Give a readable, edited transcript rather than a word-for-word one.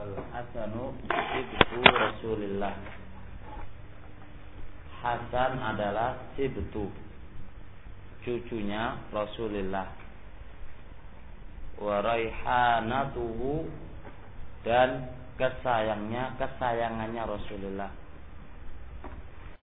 wal Hasanu sibtu Rasulillah. Hasan adalah sibtu, cucunya Rasulullah. Wa raihanatuhu, dan kesayangannya Rasulullah.